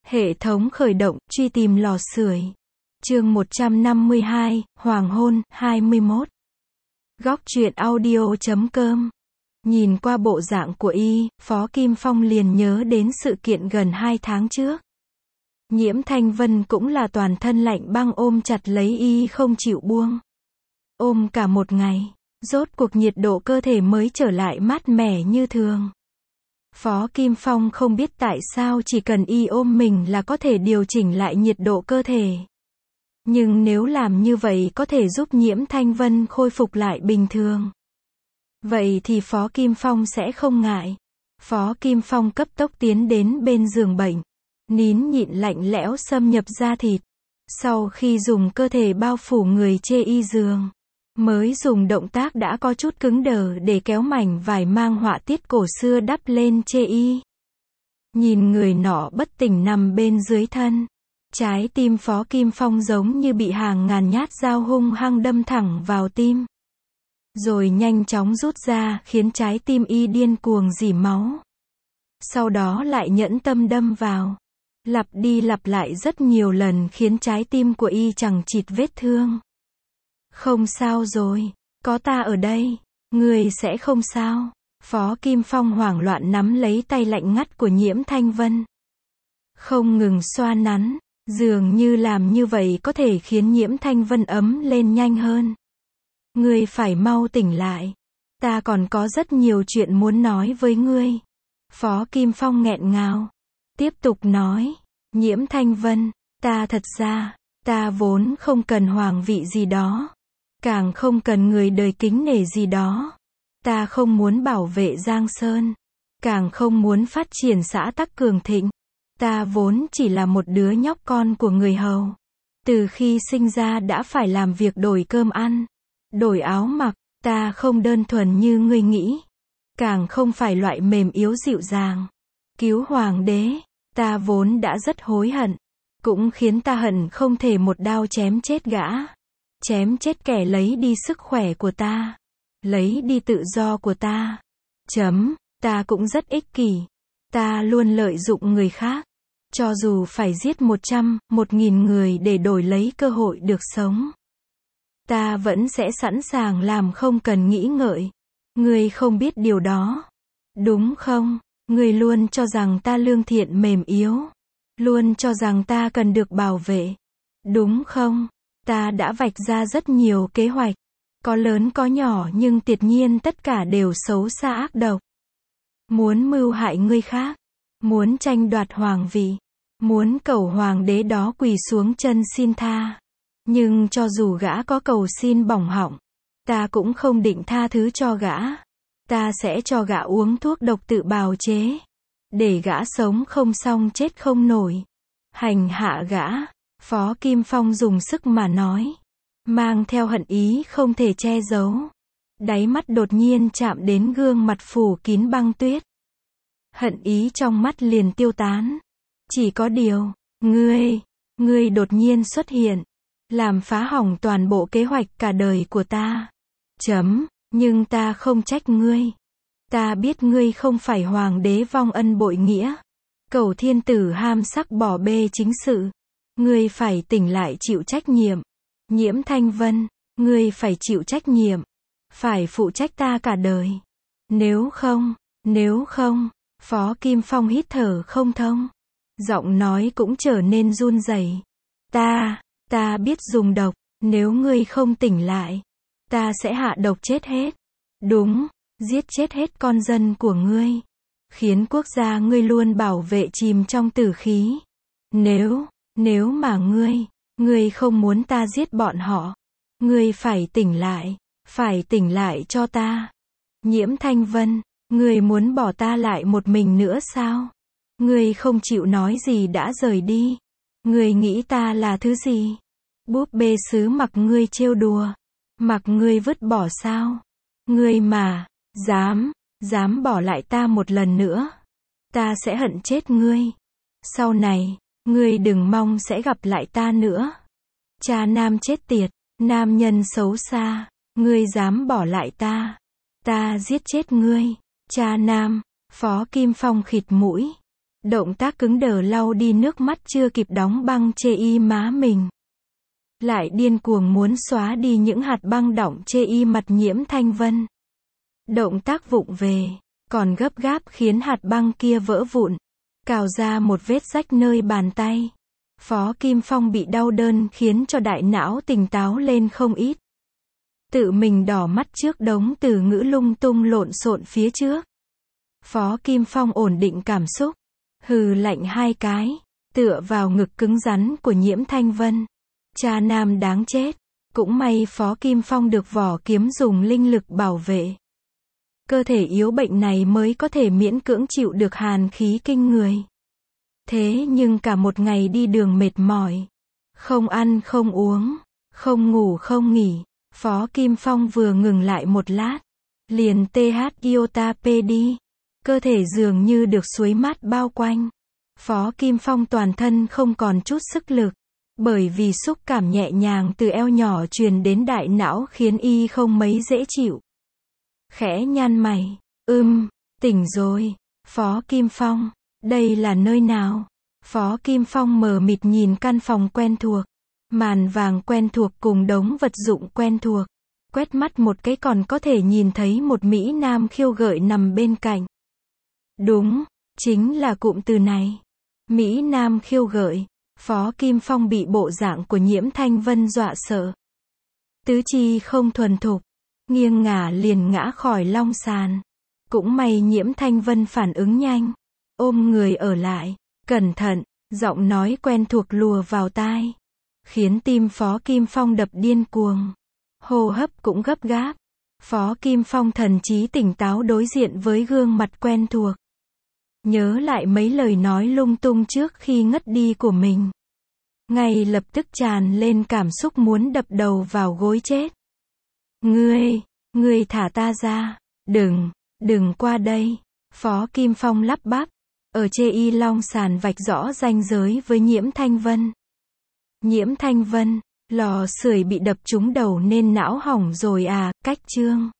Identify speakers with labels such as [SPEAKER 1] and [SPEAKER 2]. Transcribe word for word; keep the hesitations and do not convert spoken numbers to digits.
[SPEAKER 1] Hệ thống khởi động, truy tìm lò sưởi. Chương một trăm năm mươi hai, Hoàng hôn, hai mươi mốt. Góc truyện audio chấm com. Nhìn qua bộ dạng của y, Phó Kim Phong liền nhớ đến sự kiện gần hai tháng trước. Nhiễm Thanh Vân cũng là toàn thân lạnh băng ôm chặt lấy y không chịu buông. Ôm cả một ngày, rốt cuộc nhiệt độ cơ thể mới trở lại mát mẻ như thường. Phó Kim Phong không biết tại sao chỉ cần y ôm mình là có thể điều chỉnh lại nhiệt độ cơ thể. Nhưng nếu làm như vậy có thể giúp Nhiễm Thanh Vân khôi phục lại bình thường. Vậy thì Phó Kim Phong sẽ không ngại. Phó Kim Phong cấp tốc tiến đến bên giường bệnh. Nín nhịn lạnh lẽo xâm nhập da thịt. Sau khi dùng cơ thể bao phủ người chê y giường, mới dùng động tác đã có chút cứng đờ để kéo mảnh vải mang họa tiết cổ xưa đắp lên chê y. Nhìn người nọ bất tỉnh nằm bên dưới thân. Trái tim Phó Kim Phong giống như bị hàng ngàn nhát dao hung hăng đâm thẳng vào tim. Rồi nhanh chóng rút ra khiến trái tim y điên cuồng rỉ máu. Sau đó lại nhẫn tâm đâm vào. Lặp đi lặp lại rất nhiều lần khiến trái tim của y chẳng chịt vết thương. Không sao rồi, có ta ở đây, người sẽ không sao. Phó Kim Phong hoảng loạn nắm lấy tay lạnh ngắt của Nhiễm Thanh Vân. Không ngừng xoa nắn, dường như làm như vậy có thể khiến Nhiễm Thanh Vân ấm lên nhanh hơn. Ngươi phải mau tỉnh lại, ta còn có rất nhiều chuyện muốn nói với ngươi. Phó Kim Phong nghẹn ngào, tiếp tục nói, Nhiễm Thanh Vân, ta thật ra, ta vốn không cần hoàng vị gì đó. Càng không cần người đời kính nể gì đó. Ta không muốn bảo vệ Giang Sơn. Càng không muốn phát triển xã tắc cường thịnh. Ta vốn chỉ là một đứa nhóc con của người hầu. Từ khi sinh ra đã phải làm việc đổi cơm ăn, đổi áo mặc. Ta không đơn thuần như ngươi nghĩ. Càng không phải loại mềm yếu dịu dàng. Cứu hoàng đế, ta vốn đã rất hối hận. Cũng khiến ta hận không thể một đao chém chết gã. Chém chết kẻ lấy đi sức khỏe của ta. Lấy đi tự do của ta. Chấm, ta cũng rất ích kỷ. Ta luôn lợi dụng người khác. Cho dù phải giết một trăm, một nghìn người để đổi lấy cơ hội được sống. Ta vẫn sẽ sẵn sàng làm không cần nghĩ ngợi. Ngươi không biết điều đó. Đúng không? Ngươi luôn cho rằng ta lương thiện mềm yếu. Luôn cho rằng ta cần được bảo vệ. Đúng không? Ta đã vạch ra rất nhiều kế hoạch. Có lớn có nhỏ nhưng tuyệt nhiên tất cả đều xấu xa ác độc. Muốn mưu hại người khác. Muốn tranh đoạt hoàng vị. Muốn cầu hoàng đế đó quỳ xuống chân xin tha. Nhưng cho dù gã có cầu xin bỏng họng, ta cũng không định tha thứ cho gã. Ta sẽ cho gã uống thuốc độc tự bào chế. Để gã sống không xong chết không nổi. Hành hạ gã. Phó Kim Phong dùng sức mà nói. Mang theo hận ý không thể che giấu. Đáy mắt đột nhiên chạm đến gương mặt phủ kín băng tuyết. Hận ý trong mắt liền tiêu tán. Chỉ có điều, ngươi, ngươi đột nhiên xuất hiện. Làm phá hỏng toàn bộ kế hoạch cả đời của ta. Chấm, nhưng ta không trách ngươi. Ta biết ngươi không phải hoàng đế vong ân bội nghĩa. Cầu thiên tử ham sắc bỏ bê chính sự. Ngươi phải tỉnh lại chịu trách nhiệm. Nhiễm Thanh Vân, ngươi phải chịu trách nhiệm. Phải phụ trách ta cả đời. Nếu không, nếu không, Phó Kim Phong hít thở không thông. Giọng nói cũng trở nên run rẩy. Ta, ta biết dùng độc, nếu ngươi không tỉnh lại, ta sẽ hạ độc chết hết. Đúng, giết chết hết con dân của ngươi. Khiến quốc gia ngươi luôn bảo vệ chìm trong tử khí. Nếu... Nếu mà ngươi, ngươi không muốn ta giết bọn họ, ngươi phải tỉnh lại, phải tỉnh lại cho ta. Nhiễm Thanh Vân, ngươi muốn bỏ ta lại một mình nữa sao? Ngươi không chịu nói gì đã rời đi. Ngươi nghĩ ta là thứ gì? Búp bê sứ mặc ngươi trêu đùa, mặc ngươi vứt bỏ sao? Ngươi mà, dám, dám bỏ lại ta một lần nữa, ta sẽ hận chết ngươi. Sau này, ngươi đừng mong sẽ gặp lại ta nữa. Cha nam chết tiệt, nam nhân xấu xa, ngươi dám bỏ lại ta, ta giết chết ngươi. Cha nam, Phó Kim Phong khịt mũi. Động tác cứng đờ lau đi nước mắt chưa kịp đóng băng chê y má mình. Lại điên cuồng muốn xóa đi những hạt băng đọng chê y mặt Nhiễm Thanh Vân. Động tác vụng về, còn gấp gáp khiến hạt băng kia vỡ vụn, cào ra một vết rách nơi bàn tay. Phó Kim Phong bị đau đớn khiến cho đại não tỉnh táo lên không ít. Tự mình đỏ mắt trước đống từ ngữ lung tung lộn xộn phía trước. Phó Kim Phong ổn định cảm xúc, hừ lạnh hai cái, tựa vào ngực cứng rắn của Nhiễm Thanh Vân. Cha nam đáng chết. Cũng may Phó Kim Phong được vỏ kiếm dùng linh lực bảo vệ. Cơ thể yếu bệnh này mới có thể miễn cưỡng chịu được hàn khí kinh người. Thế nhưng cả một ngày đi đường mệt mỏi, không ăn không uống, không ngủ không nghỉ, Phó Kim Phong vừa ngừng lại một lát, liền tê hát iota pê đi. Cơ thể dường như được suối mát bao quanh. Phó Kim Phong toàn thân không còn chút sức lực, bởi vì xúc cảm nhẹ nhàng từ eo nhỏ truyền đến đại não khiến y không mấy dễ chịu. Khẽ nhăn mày, ưm, tỉnh rồi. Phó Kim Phong, đây là nơi nào? Phó Kim Phong mờ mịt nhìn căn phòng quen thuộc, màn vàng quen thuộc cùng đống vật dụng quen thuộc. Quét mắt một cái còn có thể nhìn thấy một mỹ nam khiêu gợi nằm bên cạnh. Đúng, chính là cụm từ này. Mỹ nam khiêu gợi. Phó Kim Phong bị bộ dạng của Nhiễm Thanh Vân dọa sợ. Tứ chi không thuần thục, nghiêng ngả liền ngã khỏi long sàn. Cũng may Nhiễm Thanh Vân phản ứng nhanh, ôm người ở lại, cẩn thận, giọng nói quen thuộc lùa vào tai, khiến tim Phó Kim Phong đập điên cuồng, hô hấp cũng gấp gáp. Phó Kim Phong thần trí tỉnh táo đối diện với gương mặt quen thuộc, nhớ lại mấy lời nói lung tung trước khi ngất đi của mình, ngay lập tức tràn lên cảm xúc muốn đập đầu vào gối chết. Ngươi, ngươi thả ta ra, đừng, đừng qua đây. Phó Kim Phong lắp bắp, ở chê y long sàn vạch rõ ranh giới với Nhiễm Thanh Vân. Nhiễm Thanh Vân, lò sưởi bị đập trúng đầu nên não hỏng rồi à, cách chương.